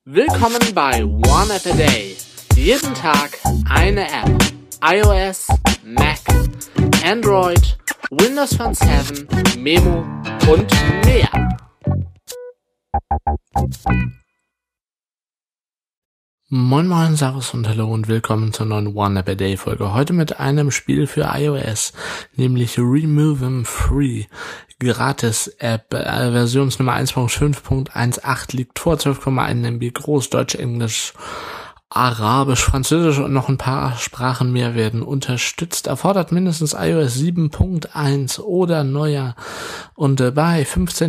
Willkommen bei One App a Day. Jeden Tag eine App. iOS, Mac, Android, Windows Phone 7, Memo und mehr. Moin moin, servus und hallo und willkommen zur neuen One App a Day Folge. Heute mit einem Spiel für iOS, nämlich Remove 'em Free. Gratis-App, Versionsnummer 1.5.18 liegt vor, 12,1 MB groß, Deutsch, Englisch, Arabisch, Französisch und noch ein paar Sprachen mehr werden unterstützt. Erfordert mindestens iOS 7.1 oder neuer. Und bei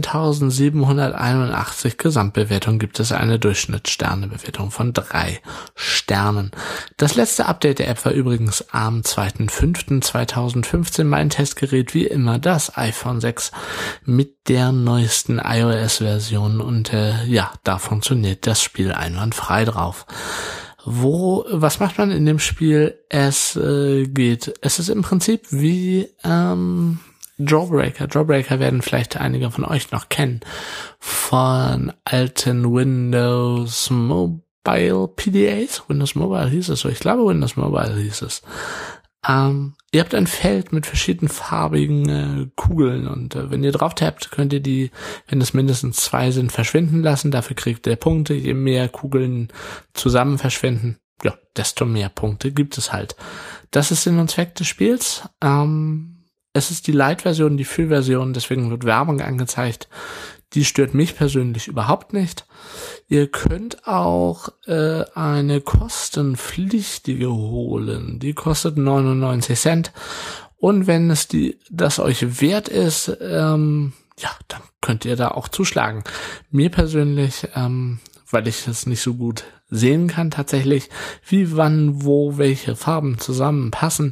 15.781 Gesamtbewertungen gibt es eine Durchschnittssternebewertung von 3 Sternen. Das letzte Update der App war übrigens am 2.5.2015. Mein Testgerät wie immer das iPhone 6 mit der neuesten iOS-Version. Und da funktioniert das Spiel einwandfrei drauf. Was macht man in dem Spiel? Es ist im Prinzip wie Jawbreaker. Jawbreaker werden vielleicht einige von euch noch kennen von alten Windows Mobile PDAs. Windows Mobile hieß es so. Ich glaube, Windows Mobile hieß es. Ihr habt ein Feld mit verschiedenen farbigen Kugeln und wenn ihr drauf tappt, könnt ihr die, wenn es mindestens 2 sind, verschwinden lassen. Dafür kriegt ihr Punkte. Je mehr Kugeln zusammen verschwinden, desto mehr Punkte gibt es halt. Das ist Sinn und Zweck des Spiels. Es ist die Lite-Version, die Free-Version, deswegen wird Werbung angezeigt. Die stört mich persönlich überhaupt nicht. Ihr könnt auch eine kostenpflichtige holen. Die kostet 99 Cent. Und wenn es das euch wert ist, dann könnt ihr da auch zuschlagen. Mir persönlich, weil ich es nicht so gut sehen kann tatsächlich, wie, wann, wo, welche Farben zusammenpassen,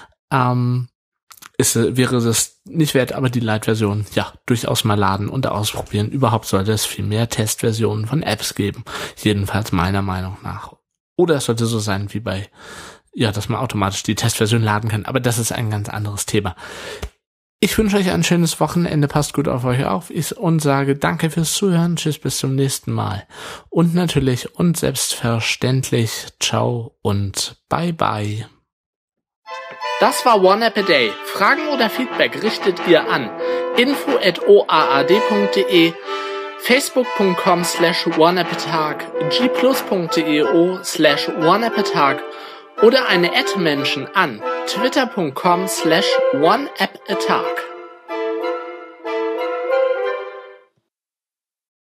wäre das nicht wert, aber die Lite-Version, durchaus mal laden und ausprobieren. Überhaupt sollte es viel mehr Testversionen von Apps geben. Jedenfalls meiner Meinung nach. Oder es sollte so sein wie dass man automatisch die Testversion laden kann. Aber das ist ein ganz anderes Thema. Ich wünsche euch ein schönes Wochenende. Passt gut auf euch auf und sage danke fürs Zuhören. Tschüss, bis zum nächsten Mal. Und natürlich und selbstverständlich ciao und bye bye. Das war One App a Day. Fragen oder Feedback richtet ihr an info@oaad.de, facebook.com/oneappatag, gplus.io/oneappatag oder eine @Menschen an twitter.com/oneappatag.